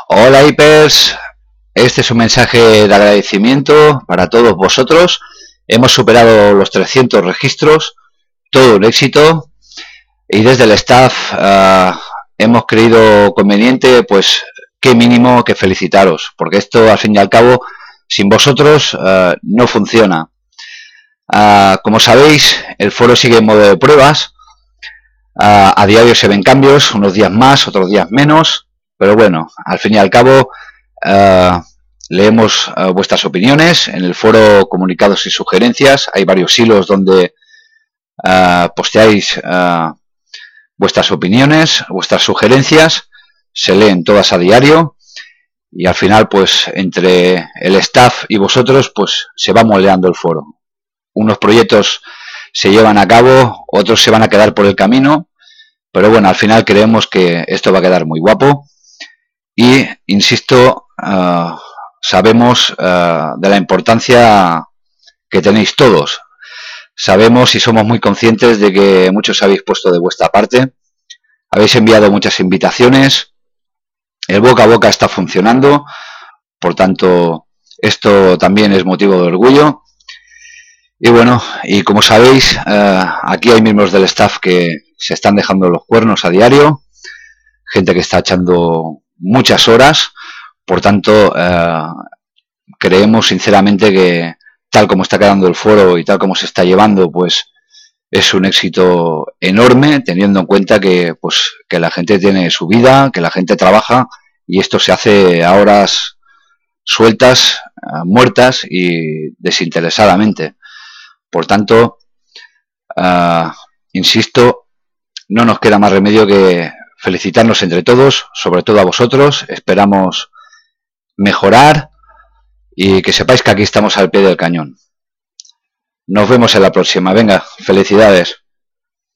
Hola Hipers, este es un mensaje de agradecimiento para todos vosotros. Hemos superado los 300 registros, todo un éxito y desde el staff hemos creído conveniente, pues qué mínimo que felicitaros, porque esto al fin y al cabo sin vosotros no funciona. Como sabéis, el foro sigue en modo de pruebas. A diario se ven cambios, unos días más, otros días menos, pero bueno, al fin y al cabo leemos vuestras opiniones en el foro comunicados y sugerencias. Hay varios hilos donde posteáis vuestras opiniones, vuestras sugerencias, se leen todas a diario y al final pues entre el staff y vosotros pues se va moldeando el foro. Unos proyectos se llevan a cabo, otros se van a quedar por el camino, pero bueno, al final creemos que esto va a quedar muy guapo y, insisto, sabemos de la importancia que tenéis todos. Sabemos y somos muy conscientes de que muchos habéis puesto de vuestra parte, habéis enviado muchas invitaciones, el boca a boca está funcionando, por tanto, esto también es motivo de orgullo. Y bueno, y como sabéis, aquí hay miembros del staff que se están dejando los cuernos a diario, gente que está echando muchas horas, por tanto, creemos sinceramente que tal como está quedando el foro y tal como se está llevando, pues es un éxito enorme, teniendo en cuenta que, pues, que la gente tiene su vida, que la gente trabaja y esto se hace a horas sueltas, muertas y desinteresadamente. Por tanto, insisto, no nos queda más remedio que felicitarnos entre todos, sobre todo a vosotros. Esperamos mejorar y que sepáis que aquí estamos al pie del cañón. Nos vemos en la próxima. Venga, felicidades.